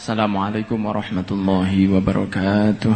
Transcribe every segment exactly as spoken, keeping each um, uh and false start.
Assalamualaikum warahmatullahi wabarakatuh.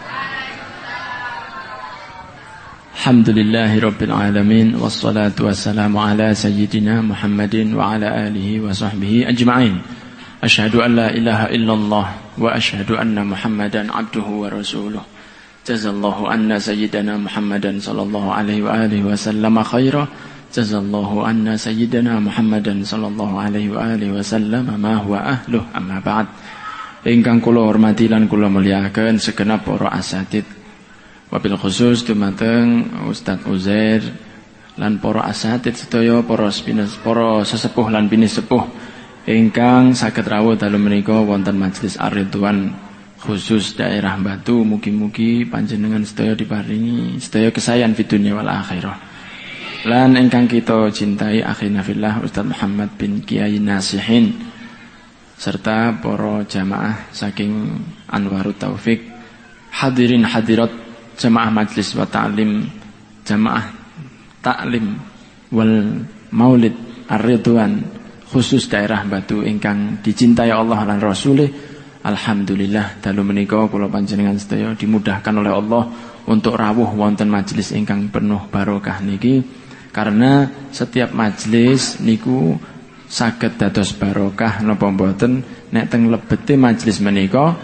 Alhamdulillahi rabbil alamin, wassalatu wassalamu ala sayyidina Muhammadin wa ala alihi wa sahbihi ajma'in. Asyhadu an la ilaha illallah wa asyhadu anna Muhammadan abduhu wa rasuluh. Jazallahu anna sayyidina Muhammadan sallallahu alaihi wa alihi wa sallama khaira. Jazallahu anna sayyidina Muhammadan sallallahu alaihi wa alihi wa sallama ma huwa ahluh, amma ba'd. Ingkang kula hormati lan kula mulyakaken segenap para asatid, wabil khusus dumateng Ustaz Uzair lan para asatid sedaya, para para sesepuh lan bini sepuh ingkang saged rawuh dalu menika wonten majelis Ar-Ridwan khusus daerah Batu. Mugi-mugi panjenengan sedaya diparingi sedaya kesayan fi dunya wal akhirah. Lan ingkang kita cintai akhina fillah Ustaz Muhammad bin Kiai Nasihin serta para jamaah saking Anwarut Taufik, hadirin hadirat jamaah majlis wa ta'lim, jamaah ta'lim wal maulid Ar-Ridwan khusus daerah Batu ingkang dicintai Allah lan Rasulih. Alhamdulillah dalu menika kula panjenengan sedaya dimudahkan oleh Allah untuk rawuh wonten majelis ingkang penuh barokah niki, karena setiap majelis niku saged dados barokah napa mboten nek teng lebete majelis menika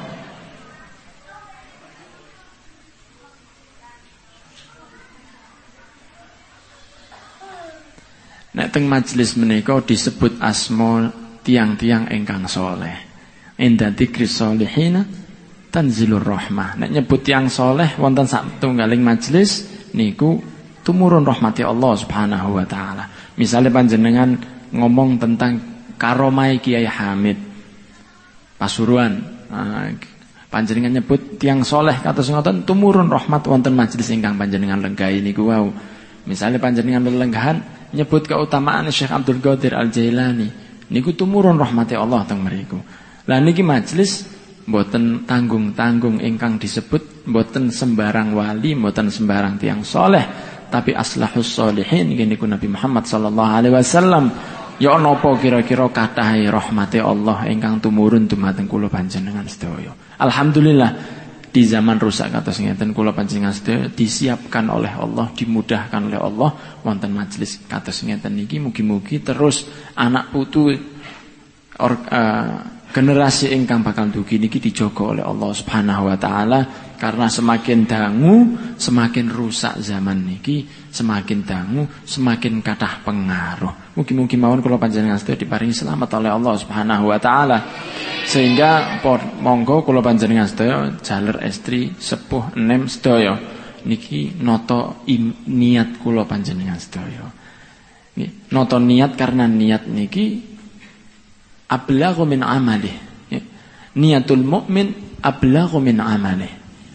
nek teng majelis menika disebut asma tiang-tiang ingkang saleh. Inda dzikris sholihina tanzilur rahmah. Nek nyebut tiang saleh wonten satunggaling majelis niku tumurun rahmati Allah Subhanahu wa taala. Misale panjenengan ngomong tentang karomai Kiai Hamid Pasuruan, nah, panjenengan nyebut tiang saleh kados ngoten tumurun rahmat wonten majelis ingkang panjenengan lenggahi niku wau. Misale panjenengan lelenggahan nyebut keutamaan Syekh Abdul Qadir Al-Jailani niku tumurun rahmati Allah teng mriku. Lah niki majelis mboten tanggung-tanggung ingkang disebut, mboten sembarang wali, mboten sembarang tiang soleh, tapi aslahus sholihin niku Nabi Muhammad sallallahu alaihi wasallam. Ya napa kira-kira kathah rahmati Allah ingkang tumurun dumateng kula panjenengan sedaya. Alhamdulillah di zaman rusak kados ngeten kula panjenengan sedaya disiapkan oleh Allah, dimudahkan oleh Allah wonten majelis kados ngeten niki. Mugi-mugi terus anak putu or, uh, generasi ingkang bakal dugi niki dijaga oleh Allah Subhanahu wa taala, karena semakin dangu semakin rusak zaman niki, semakin dangu semakin kathah pengaruh. Mugi-mugi mawon kula panjenengan sedaya diparingi selamat oleh Allah Subhanahu wa taala, sehingga monggo kula panjenengan sedaya jaler estri sepuh enem sedaya niki nata niat kula panjenengan sedaya. Nggih, nata niat karena niat niki ablaghu min amalih. Niatul mukmin ablaghu min amalih.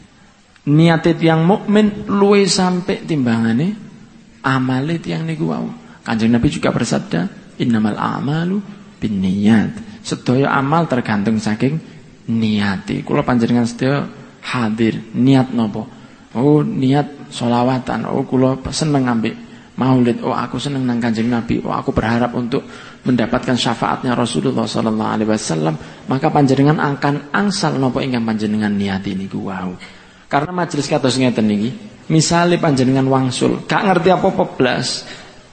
Niate tiyang mukmin luwih sampai timbangane amale tiyang niku wau. Kanjeng Nabi juga bersabda, innamal a'malu binniyat. Sedaya amal tergantung saking niati. Kula panjenengan sedaya hadir niat napa? Oh, niat sholawatan. Oh, kula seneng ambek maulid. Oh, aku seneng nang Kanjeng Nabi. Oh, aku berharap untuk mendapatkan syafaatnya Rasulullah sallallahu alaihi wasallam. Maka panjenengan akan angsal napa ingkang panjenengan niati niku wau. Karena majelis kados ngeten niki, misale panjenengan wangsul, gak ngerti apa-apa blas.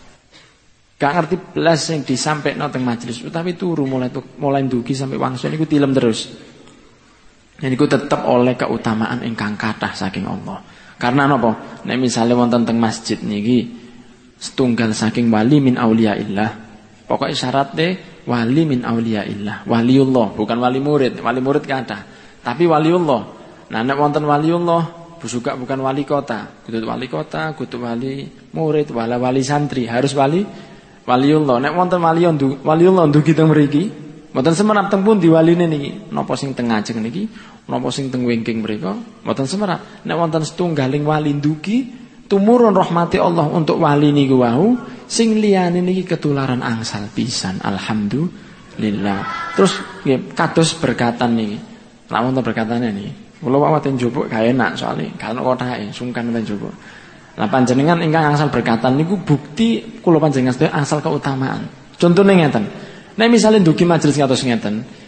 Gak ngerti blas sing disampaikno teng majelis, utawi turu mulai mulai ndugi sampai wangsul niku tilem terus. Niku tetep oleh keutamaan ingkang kathah saking Allah. Karena napa? Nek misale wonten teng masjid niki setunggal saking wali min auliyaillah. Pokoknya syaratnya wali min auliyaillah, waliullah, bukan wali murid. Wali murid kathah, tapi waliullah. Nah, nek wonten waliullah juga bukan wali kota, kudu wali kota, kudu wali murid, wala wali santri, harus wali waliullah. Nek wonten wali waliullah ndugi teng mriki, mboten semerap teng pundi waline niki. Napa sing teng Ngajeng niki, napa sing teng Wingking mrika, mboten semerap. Nek wonten setunggaling wali ndugi, tumurun rahmati Allah untuk wali niku wau, sing liyane niki ketularan angsal pisan. Alhamdulillah. Terus nggih kados berkatan niki. Lah wonten berkatane niki. Kula wawaten njupuk gak enak soalnya kalau kothake sungkan ten njupuk. Lah panjenengan ingkang angsal berkatan niku bukti kula panjenengan sedaya angsal keutamaan. Contone ngeten. Nek misale ndugi majelis kados ngeten,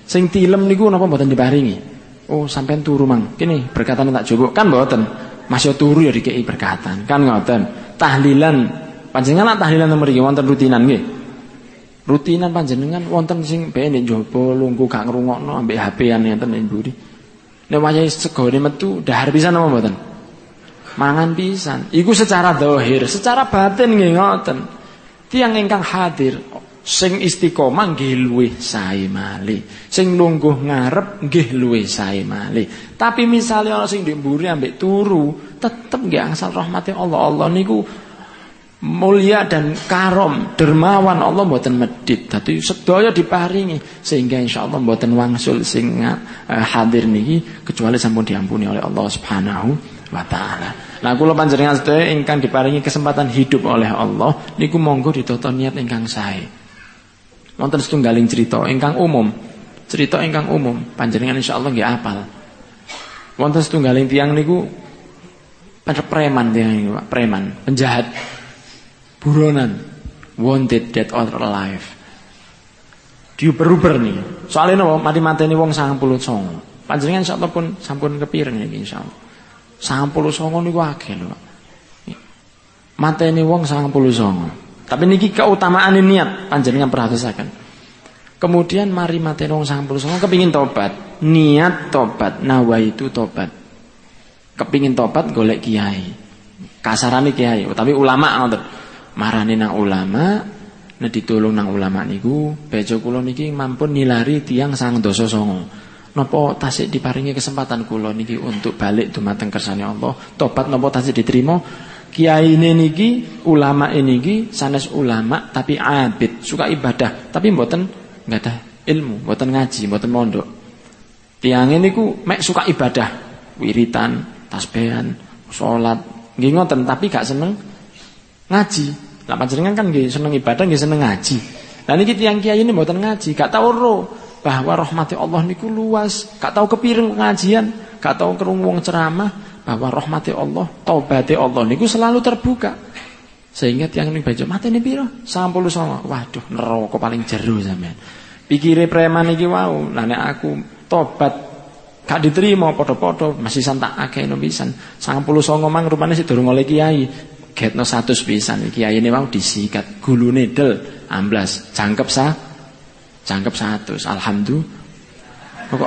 Sing tilem niku napa mboten diparingi? Oh, sampean turu mang. Kene berkatan tak cukup kan mboten. Masih turu ya dikei berkatan. Kan ngoten. Tahlilan panjenengan tahlilan mriki wonten rutinan nggih. Rutinan panjenengan wonten sing bae nek njaba lungguh gak ngrungokno ambek H P-an ngeten nek mburi. Nek wayahe segone metu dahar pisan apa mboten? Mangan pisan. Iku secara zahir, secara batin nggih ngoten. Tiyang ingkang hadir sing istiqomah nggih luwih sae malih. Sing lungguh ngarep nggih luwih sae malih. Tapi misalnya ana sing ndek mburi ambek turu, tetep nggih angsal rahmate Allah. Allah niku mulia dan karom, dermawan, Allah mboten medhit. Dadi sedaya diparingi sehingga insyaallah mboten wangsul sing uh, hadir niki kecuali sampun diampuni oleh Allah Subhanahu wa taala. Nah kula panjenengan sedaya ingkang diparingi kesempatan hidup oleh Allah niku monggo ditata niat ingkang sae. Wonten setunggaling cerita ingkang umum. Cerita ingkang umum panjenengan insyaallah nggih apal. Wonten setunggaling tiyang niku preman tiyang niku, preman, penjahat. Buronan, wanted dead or alive. Diuber-uber nih. Soalnya napa mati-mateni wong sangang puluh songo. Panjenengan insyaallah pun sampun kepireng niki insyaallah. sangang puluh songo niku akeh lho. Mateni wong sangang puluh songo. Tapi niki keutamaan niat panjenengan perhatosaken. Kemudian mari mateni wong sangang puluh songo kepingin tobat, niat tobat, nawaitu tobat. Kepingin tobat golek kiai. Kasarane kiai, tapi ulama ngoten. Marani nang ulama, nek ditulung nang ulama niku, bejo kula niki mampun nilari tiyang sang dosa songo. Napa tasik diparingi kesempatan kula niki untuk balik dumateng kersane Allah, tobat napa tasik diterima? Kiai ini niki, ulama ini niki sanes ulama tapi abid, suka ibadah, tapi mboten ngadah ilmu, mboten ngaji, mboten mondok. Tiyang niku mek suka ibadah, wiritan, tasbihan, salat, nggih ngoten tapi gak seneng ngaji. Lah panjenengan kan nggih seneng ibadah, nggih seneng ngaji. Lah niki tiyang kiai ini mboten ngaji, gak tau ro bahwa rahmati Allah niku luas, gak tau kepireng pengajian, gak tau krungu wong ceramah bahwa rahmati Allah, taubate Allah niku selalu terbuka. Sehingga tiyang niku baca matene piro? sangang puluh songo. Waduh, neraka paling jero sampean. Pikire preman iki wau, lah nek aku tobat gak diterima padha-padha masih santak akeh no pisan. sangang puluh songo mang rupane sik durung oleh kiai. Getno seratus pisan kiai ini mau disikat gulune del amblas jangkep sa jangkep seratus alhamdulillah kok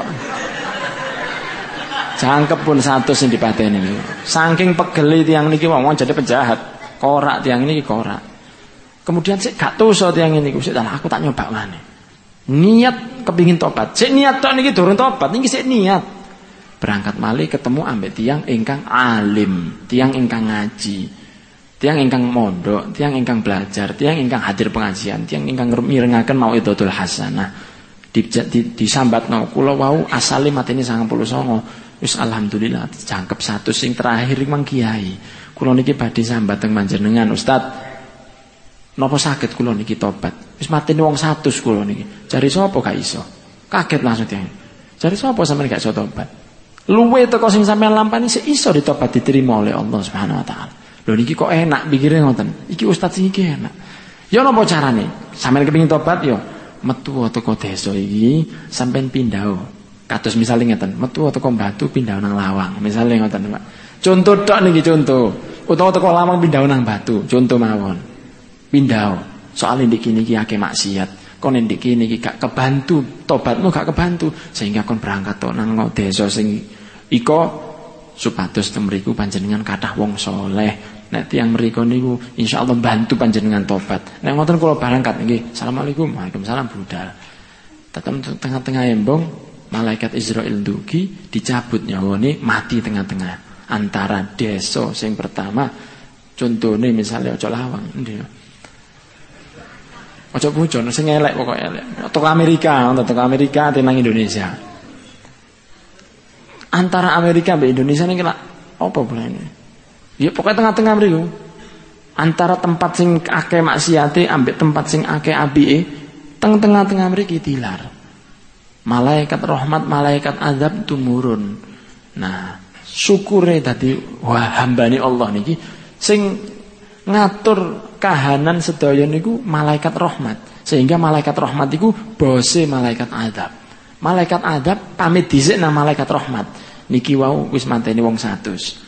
jangkep pun seratus sing dipateni niku saking pegeli tiyang niki wong jadi penjahat korak tiyang niki korak kemudian sik gak tuso tiyang niku sik aku tak nyoba maneh niat kepingin tobat sik niat tok niki durung tobat niki sik niat berangkat malih ketemu ambek tiyang ingkang alim tiyang ingkang ngaji tiang ingkang mondok, tiang ingkang belajar, tiang ingkang hadir pengajian, tiang ingkang mirengaken mauidhatul hasanah. Di, di, disambatno kula wau asale mateni sangang puluh songo. Wis alhamdulillah jangkep satu sing terakhir mang kiai. Kula niki badhe sambat teng panjenengan Ustaz. Napa saged kula niki tobat? Wis mateni wong seratus kula niki. Jare sapa gak iso? Kaget langsung tiang. Jare sapa sampeyan gak iso tobat? Luwe teko sing sampeyan lampani sik iso ditobat diterima oleh Allah Subhanahu wa taala. Lho niki kok enak pikire ngoten. Iki ustaz iki enak. Ya napa carane? Sampeyan kepengin tobat ya metu teko desa iki sampeyan pindhao. Kados misale ngeten, metu teko Batu pindhao nang Lawang. Misale ngoten, Pak. Contoh tok niki contoh. Utawa teko Lawang pindhao nang Batu, contoh mawon. Pindhao. Soale ndiki niki akeh maksiat. Kon ndiki niki gak kebantu, tobatmu gak kebantu sehingga kon berangkat tok nang desa sing iko supados temriku panjenengan kathah wong saleh. Nek tiyang mriku niku insyaallah bantu panjenengan tobat. Nek ngoten kula berangkat nggih. Assalamualaikum. Waalaikumsalam budal. Tetep tengah-tengah embong malaikat Israil dugi dicabut nyawane mati tengah-tengah antara desa sing pertama contone misalnya aja Lawang nggih. Aja bojon sing elek pokoke elek. Toko Amerika, toko Amerika tenang Indonesia. Antara Amerika mbek Indonesia niki lak apa boleh ya pokoknya tengah-tengah mriku. Antara tempat sing akeh maksiate ambek tempat sing akeh apike, teng-tengah-tengah mriki tilar. Malaikat rahmat, malaikat azab tumurun. Nah, syukure dadi wah hambane Allah niki sing ngatur kahanan sedaya niku malaikat rahmat. Sehingga malaikat rahmat iku bose malaikat azab. Malaikat adab pamit dhisik nang malaikat rahmat. Niki wau wis mateni wong satus.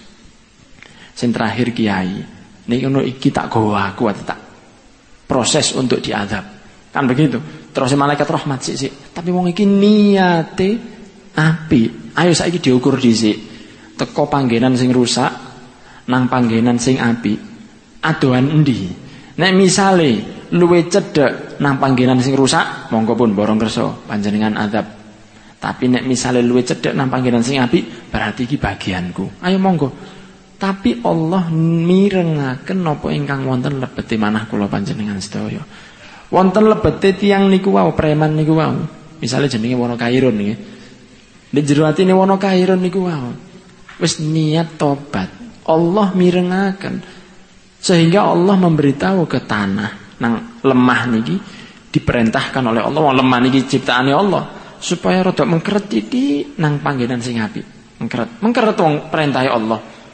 Sing terakhir kiai. Niki ngono iki tak gawa aku tak proses untuk diadab. Kan begitu. Terus malaikat rahmat sik-sik. Tapi wong iki niate apik. Ayo saiki diukur dhisik. Teko panggenan sing rusak nang panggenan sing apik. Adohan endi? Nek misale luwe cedhek nang panggenan sing rusak, monggo pun borong kersa panjenengan adab. Tapi nek misale luwe cedhek nang panggenan sing apik, berarti iki bagianku. Ayo monggo. Tapi Allah mirengaken napa ingkang wonten lebete manah kula panjenengan sedaya. Wonten lebete tiyang niku wau, preman niku wau. Misale jenenge Wono Kairun nggih. Nek jero atine Wono Kairun niku wau. Wis niat tobat. Allah mirengaken. Sehingga Allah memberitahu ke tanah nang lemah niki diperintahkan oleh Allah. Wong lemah niki ciptaane Allah. Supaya rada mengkeret iki nang panggenan sing apik. Mengkeret, mengkeret wong perintahe Allah.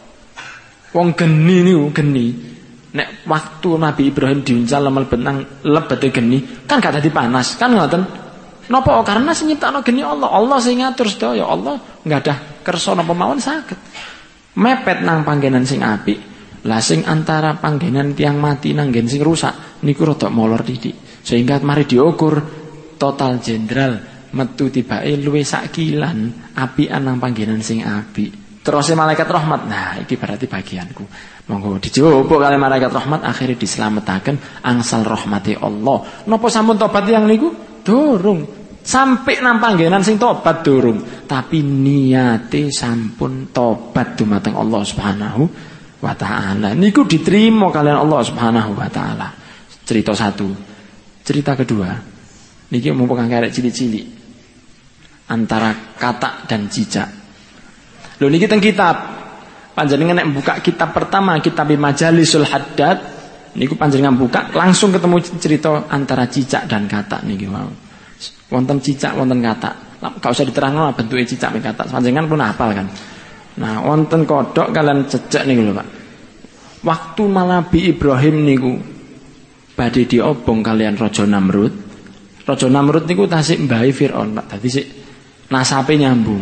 Wong geni niku geni. Nek waktu Nabi Ibrahim diuncal mlebet nang lebete geni, kan gak dadi panas, kan ngoten. Napa? Karena sing nyiptakno geni Allah. Allah sing ngatur sedaya. Allah nggadah kersa napa mawon saged. Mepet nang panggenan sing apik. Lah sing antara panggenan tiang mati nang nggen sing rusak niku rada molor titik. Sehingga mari diukur total jenderal metu tibake luwe sak kilan apian nang panggenan sing apik. Terus malaikat rahmat, nah iki berarti bagianku. Monggo dijowo kali malaikat rahmat akhirnya dislametaken angsal rahmati Allah. Napa sampun tobat yang niku? Durung. Sampai nang panggenan sing tobat durung. Tapi niate sampun tobat dumateng Allah Subhanahu wa taala. Niku diterima kalian Allah Subhanahu wa taala. Cerita satu. Cerita kedua. Niki mumpung karek cilik-cilik. Antara kata dan cicak. Lho niki teng kitab. Panjenengan nek buka kitab pertama, kitab Majalisul Haddad, niku panjenengan buka langsung ketemu cerita antara cicak dan kata niki wow. Wonten cicak, wonten kata. Gak usah diterangno bentuke cicak mek kata. Panjenengan pun hafal kan. Nah, wonten kodhok kalian cecek niku lho, Pak. Waktu Nabi Ibrahim niku badhe diobong kalian Raja Namrud. Raja Namrud niku tasik mbahe Firaun, Pak. Dadi sik nasape nyambung.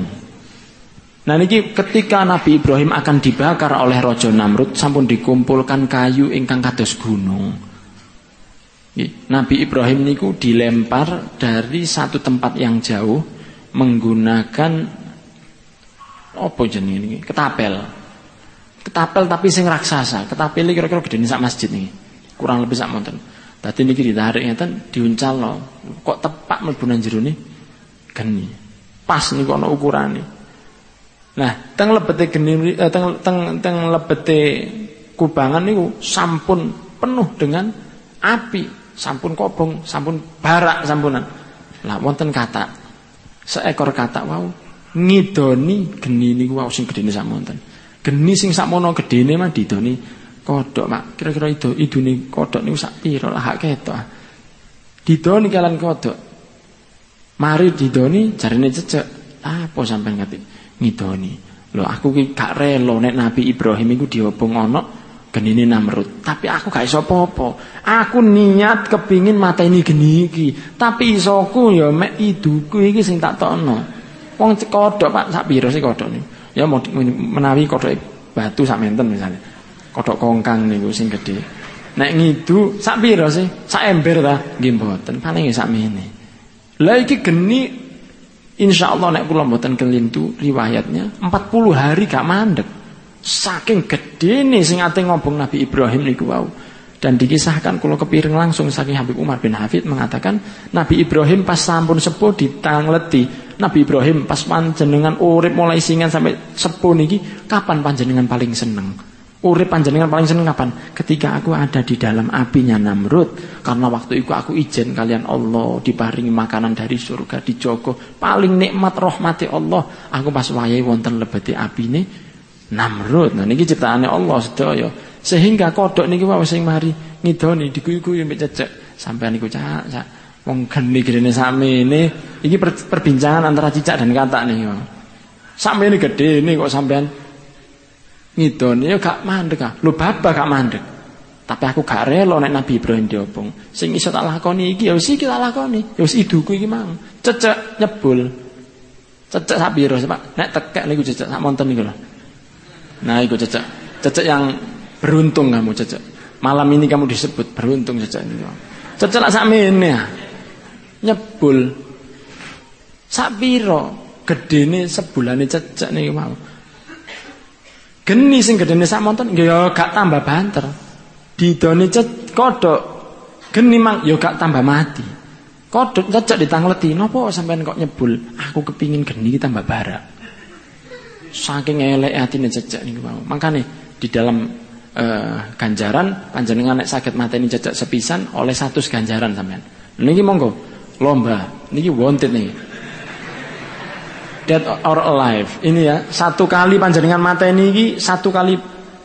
Nah niki ketika Nabi Ibrahim akan dibakar oleh Raja Namrud sampun dikumpulkan kayu ingkang kados gunung. Nabi Ibrahim niku dilempar dari satu tempat yang jauh menggunakan apa jenenge niki? Ketapel. Ketapel tapi sing raksasa. Ketapel iki kira-kira gedene sak masjid niki. Kurang lebih sak monten. Dadi niki ditarik ngeten diuncalno. Kok tepak mlebu nang jerone geni. Pas niku ana ukurane. Nah, teng lebete geni eh, teng teng teng lebete kubangan niku sampun penuh dengan api, sampun kobong, sampun barak sampunan. Lah wonten kata. Seekor kata wau ngidoni geni niku wau sing gedene samonten. Geni sing sakmono gedene mah didoni kodhok, Mak. Kira-kira itu idune kodhok niku sak pira lah hak ketok. Didoni kalian kodhok. Mari didoni jarine cecek. Apa sampean ngerti? Ngidoni. Lho aku ki gak rela nek Nabi Ibrahim iku diobong ana genine Namrud. Tapi aku gak iso apa-apa. Aku niat kepingin mateni geni iki. Tapi isoku ya mek iduku iki sing tak tokno. Wong kodhok Pak sak pira sih kodhok niku? Ya menawi kodhok batu sak menten misalnya. Kodhok kongkang niku sing gedhe. Nek ngidu sak pira sih? Sak ember ta? Nggih mboten, paling sak mene. Lah iki geni insyaallah nek kula mboten kelintu riwayatnya empat puluh hari gak mandeg. Saking gedene sing ate ngobong Nabi Ibrahim niku wau. Dan dikisahkan kula kepireng langsung saking Habib Umar bin Hafid mengatakan Nabi Ibrahim pas sampun sepuh ditangleti. Nabi Ibrahim pas panjenengan urip mulai singan sampai sepuh niki kapan panjenengan paling seneng? Urip panjenengan paling seneng kapan? Ketika aku ada di dalam apinya Namrud. Karena waktu itu aku izin kalian Allah diparingi makanan dari surga, dijogo. Paling nikmat rahmati Allah. Aku pas wayahe wonten lebete apine Namrud. Nah niki ciptaane Allah sedaya. Sehingga kodhok niki wae sing mari ngidoni diguyu-guyu mbek cecek. Sampeyan niku cak, cak wong geni-gene sakmene iki per, perbincangan antara cicak dan kata niku. Sakmene gedene kok sampeyan ngidoni ya gak mandek ah. Lho babah gak mandek. Tapi aku gak rela nek Nabi Ibrahim diobong. Sing iso tak lakoni iki ya wis iki tak lakoni. Ya wis iduku iki mang. Cecek nyebul. Cecek sak piro, Pak? Nek tekek niku cecek sak monten niku lho. Nah, iku cecek. Cecek yang beruntung kamu cecek. Malam ini kamu disebut beruntung cecek niku. Cecek lak sak mene ya. Nyebul. Sak piro gedene sebulane cecek niku mau. Geni sing gedene sak monten ya gak tambah banter. Didone cecek kodhok geni mang ya gak tambah mati. Kodhok cecek ditangleti, napa sampean kok nyebul? Aku kepingin geni tambah barak. Saking elek atine cecek niku mau. Makane di dalam uh, ganjaran panjenengan nek saged mateni cecek sepisan oleh satu ganjaran sampean. Niki monggo lomba. Niki wanted niki. Dead or alive. Ini ya, satu kali panjenengan mateni iki satu kali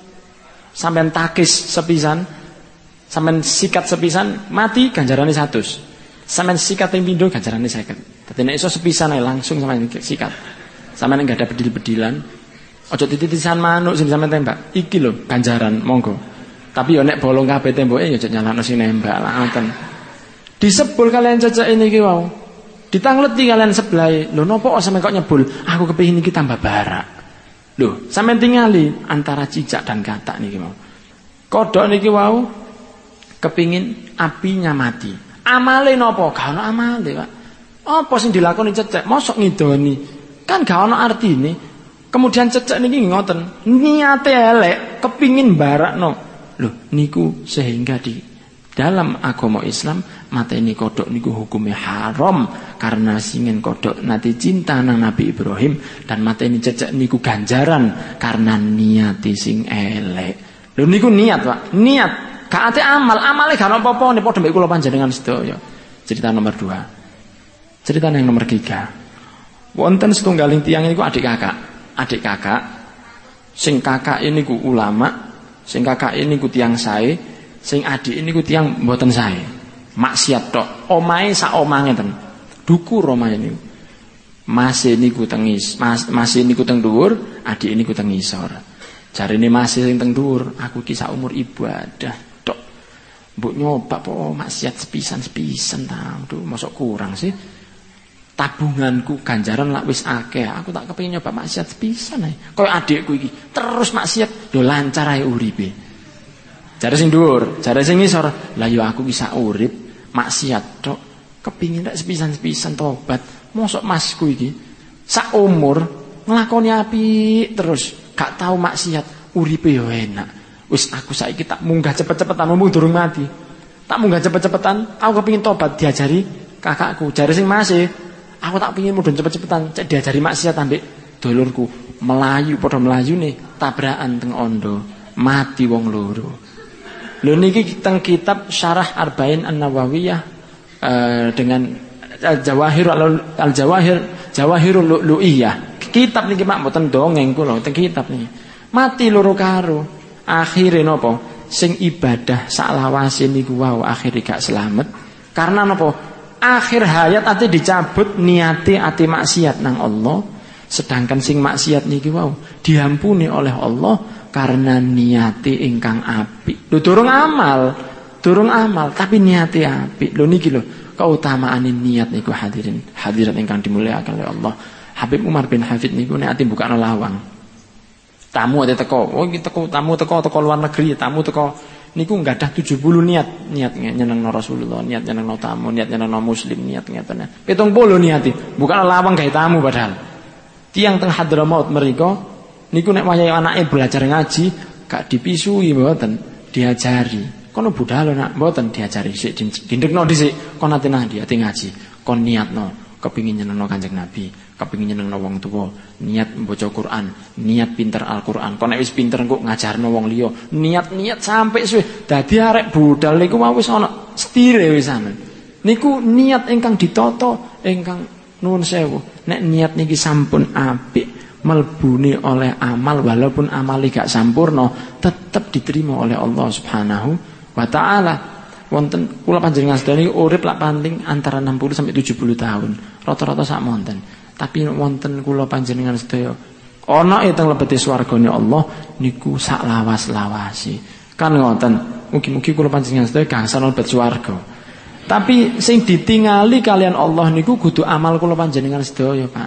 sampean takis sepisan, sampean sikat sepisan, mati ganjarane seratus. Sampean sikat ping pindho ganjarane seket. Dadi nek iso sepisan ae langsung sampean sikat. Sampean enggak ada bedil-bedilan. Aja tititisan manuk sing sampean tembak. Iki lho ganjaran, monggo. Tapi yo nek bolong kabeh temboke yo aja nyalahno sing nembak lah ngoten. Disebul kalian cecek ini iki wau. Ditangleti kalian sebelah. Lho napa kok sampean kok nyebul? Aku kepengin iki tambah barak. Lho, sampean tingali antara cicak dan katak niki mau. Kodhok niki wau kepingin apinya mati. Amale napa? Gak ono amale, Pak. Apa sing dilakoni cecek? Mosok ngidoni. Kan gak ono artine. Kemudian cecek niki ngoten, niate elek, kepingin barakno. Lho, niku sehingga di dalam agama Islam mateni kodhok niku hukumnya haram karena singen kodhok nate cinta nang Nabi Ibrahim dan mateni cecek niku ganjaran karena niati sing elek. Lho niku niat, Pak. Niat, gak ate amal. Amale gak ono apa-apa padha mek kula panjenengan sedaya. Cerita nomor dua. Cerita yang nomor tiga. Wonten setunggaling tiyang niku adik kakak. Adik kakak sing kakak ini ku ulama, sing kakak ini ku tiyang sae, sing adik ini ku tiyang mboten sae. Maksiat tok. Omahe sak omah ngeten. Dukur omahe niku. Mas niku tengis, mas mas niku teng dhuwur, adik niku teng ngisor. Jarine mas sing teng dhuwur, aku iki sak umur ibadah tok. Mbok nyoba po maksiat sepisan-sepisan ta. Duh, mosok kurang sih. Tabunganku ganjaran lak wis akeh. Aku tak kepengin nyoba maksiat sepisan ae. Kaya adikku iki, terus maksiat yo lancar ae uripe. Jare sing dhuwur, jare sing ngisor, lah yo aku bisa urip maksiat tok. Kepingin rek sepisan-sepisan tobat. Mosok masku iki sak umur nglakoni apik terus, gak tau maksiat, uripe yo enak. Wis aku saiki tak munggah cepet-cepetan mumpung durung mati. Tak munggah cepet-cepetan, aku kepingin tobat diajari kakakku. Jare sing masih, aku tak pengin mudhun cepet-cepetan, cek diajari maksiat ambek dulurku. Melayu padha melayune tabrakan teng ondo, mati wong loro. Lho niki teng kitab Syarah Arba'in An-Nawawiyah uh, dengan Al-Jawahir Al-Jawahir Jawahirul Lu'lu'iyah. Kitab niki mak mboten dongeng kula, teng kitab niki. Mati loro karo. Akhire napa? Sing ibadah saklawase niku wau akhire gak slamet. Karena napa? Akhir hayat ate dicabut niate ate maksiat nang Allah. Sedangkan sing maksiat niki wau diampuni oleh Allah karena niati ingkang apik. Lho durung amal, durung amal tapi niati apik. Lho niki lho keutamaan niat niku hadirin, hadirat ingkang dimulyakaken oleh Allah. Habib Umar bin Hafid niku nek ati mbukakno lawang. Tamu ate teko, oh iki teko tamu teko teko luar negeri, tamu teko niku nggadah tujuh puluh niat, niat nyenengno Rasulullah, niat nyenengno tamu, niat nyenengno muslim, niat ngeten. pitung puluh niati, bukan lawang gawe tamu padahal. Tiang teng Hadramaut mriku niku nek wayahe anake belajar ngaji, gak dipisui mboten, diajari. Kono budal nak mboten diajari sik dindekno dhisik, kon ate nang ati ngaji, kon niatno kepingin nyenengno Kanjeng Nabi, kepingin nyenengno wong tuwa, niat maca Quran, niat pinter Al-Qur'an. Kon nek wis pinter engko ngajarno wong liya, niat-niat sampai suwe. Dadi arek budal niku wis ana stire wisan. Niku niat ingkang ditata, ingkang nuwun sewu. Nek niat niki sampun apik, melbune oleh amal walaupun amali gak sampurna, tetep diterima oleh Allah Subhanahu wa taala. Wonten kula panjenengan sedaya urip lak paling antara enam puluh sampai tujuh puluh tahun. Rata-rata sak monten. Tapi wonten kula panjenengan sedaya ana ing lebete swargane Allah niku sak lawas-lawasi. Kan ngoten. Mugi-mugi kula panjenengan sedaya gangsal mlebet swarga. Tapi sing ditingali kalian Allah niku kudu amal kula panjenengan sedaya, Pak.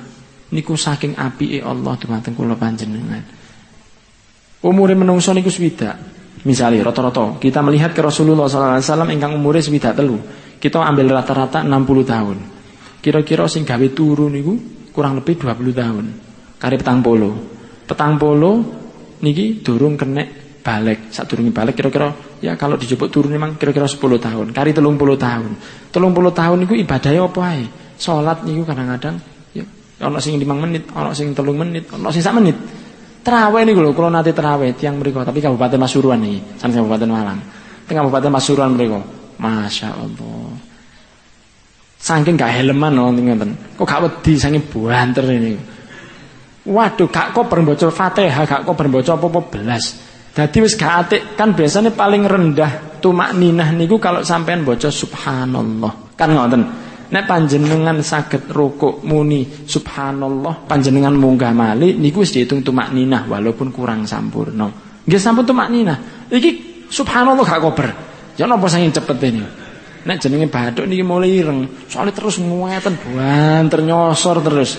niku saking apike Allah dumateng kula panjenengan. Umure menungso niku swidak. Misale rata-rata kita melihat ke Rasulullah sallallahu alaihi wasallam ingkang umure swidak telu. Kita ambil rata-rata enam puluh tahun. Kira-kira sing gawe turu niku kurang lebih dua puluh tahun. Kare petang polo. Petang polo niki durung kenek balik. Sadurunge balik kira-kira ya kalau dijupuk turun memang kira-kira sepuluh tahun. Kari telung puluh tahun. telung puluh tahun niku ibadahe apa ae? Salat niku kadang-kadang ya ana sing lima menit, ana sing telung menit, ana sing sak menit. Terawih niku lho, kula nate terawih tiyang mriku tapi Kabupaten Pasuruan niki, sanes Kabupaten Malang. Teng Kabupaten Pasuruan mriku. Masya Allah. Saking gak heleman ngoten. Kok gak wedi saking banter ini. Waduh, gak kok berbaca Fatihah, gak kok berbaca apa-apa belas. Dadi wis gak atik, kan biasanya paling rendah tumak ninah niku kalau sampean baca subhanallah. Kan ngoten. Nek panjenengan saged rukuk muni subhanallah, panjenengan munggah malih niku wis diitung tumak ninah walaupun kurang sampurna. Nggih sampun tumak ninah. Iki subhanallah gak kober. Ya napa saking cepet ini. Nek jenenge bathuk niki mulai ireng, soalnya terus nguweten banter nyosor terus.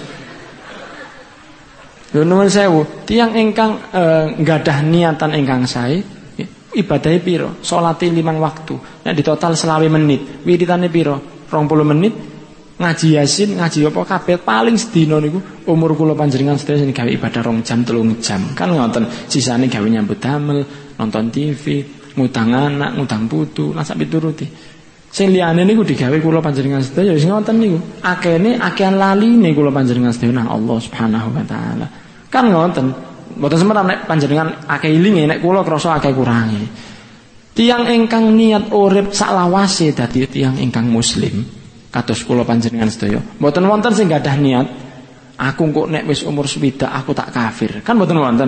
Lho nuwun sewu, tiyang ingkang e, nggadah niatan ingkang sae, ibadahe pira? Salate limang waktu. Nek di total selawe menit, wiritane pira? rong puluh menit. Ngaji Yasin, ngaji apa kabeh paling sedina niku umur kula panjenengan sedaya sing gawe ibadah rong jam, telung jam. Kan ngoten, sisane gawe nyambut damel, nonton T V, ngutang anak, ngutang putu, lan sak pituruti. Sing liyane niku digawe kula panjenengan sedaya wis ngoten niku. Akene akehan laline kula panjenengan sedaya nang Allah Subhanahu wa taala. Kan ngoten. Mboten semerap nek panjenengan akeh ilinge nek kula krasa akeh kurange. Tiang ingkang niat urip saklawase dadi tiang ingkang muslim kados kula panjenengan sedaya. Mboten wonten sing gadah niat aku kok nek wis umur swidak aku tak kafir. Kan mboten wonten.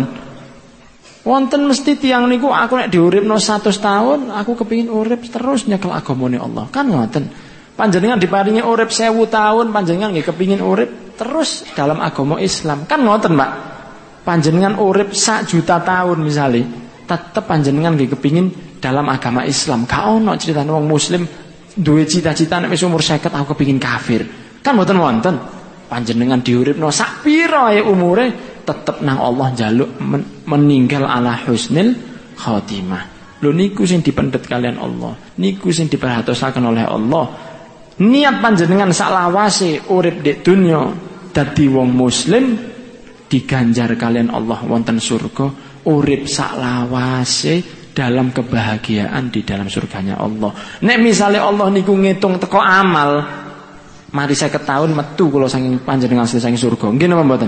Wonten mesti tiang niku aku nek diuripno seratus tahun, aku kepingin urip terus nyekel agamane Allah. Kan ngoten. Panjenengan diparingi urip seribu tahun, panjenengan nggih kepingin urip terus dalam agama Islam. Kan ngoten, Pak. Panjenengan urip sak juta tahun misale, tetep panjenengan nggih kepingin dalam agama Islam. Gak ono critane wong muslim duwe cita-cita nek wis umur seket aku kepingin kafir. Kan mboten wonten. Panjenengan diuripno sak pira ae umure tetep nang Allah njaluk men meninggal ala husnil khotimah. Lho niku sing dipendet kalian Allah. Niku sing diperhatosaken oleh Allah. Niat panjenengan saklawase urip di dunya dadi wong muslim diganjar kalian Allah wonten surga, urip saklawase dalam kebahagiaan di dalam surganya Allah. Nek misale Allah niku ngitung teko amal, mari seket tahun metu kula saking panjenengan saking surga. Nggih napa mboten?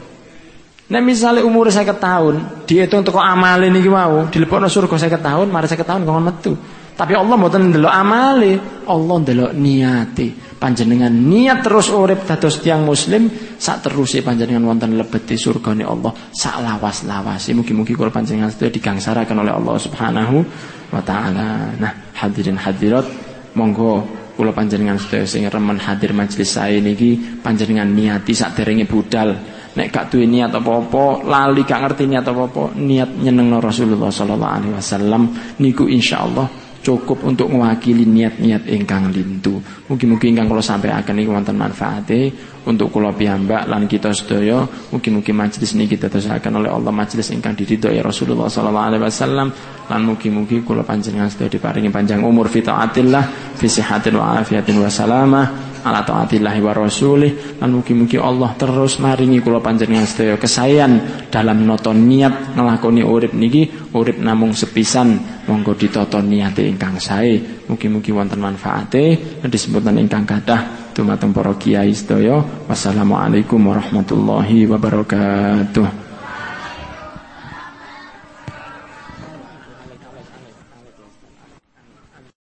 Nek misale umur seket tahun, diitung teko amale niki wau, dilebokno surga seket tahun, mari seket tahun kok metu. Tapi Allah mboten ndelok amale, Allah ndelok niate. Panjenengan niat terus urip dados tiyang muslim, sak teruse panjenengan wonten lebeti surgane Allah, sak lawas-lawase. Mugi-mugi kula panjenengan sedaya digangsaraken oleh Allah Subhanahu wa taala. Nah, hadirin hadirat, monggo kula panjenengan sedaya sing remen hadir majelis sae niki panjenengan niati saderenge budal. Nek gak duwe niat apa-apa, lali gak ngerti niat apa-apa, niat nyenengno Rasulullah sallallahu alaihi wasallam niku insyaallah cukup untuk mewakili niat-niat ingkang lintu. Mugi-mugi ingkang kula sampaiaken niku wonten manfaate untuk kula piyambak lan kita sedaya. Mugi-mugi majelis niki dadosaken oleh Allah majelis ingkang diridhoi Rasulullah sallallahu alaihi wasallam lan mugi-mugi kula panjenengan sedaya diparingi panjang umur fi taatillah fi sihatin wa afiatin wa salamah ala taatillahi wa rasulih lan mugi-mugi Allah terus maringi kula panjenengan sedaya kesayan dalam noto niat nglakoni urip niki urip namung sepisan. Monggo ditata niate ingkang sae. Mugi-mugi wonten manfaate disebutkan ingkang kathah dumateng para kiai sedaya. Wassalamualaikum warahmatullahi wabarakatuh.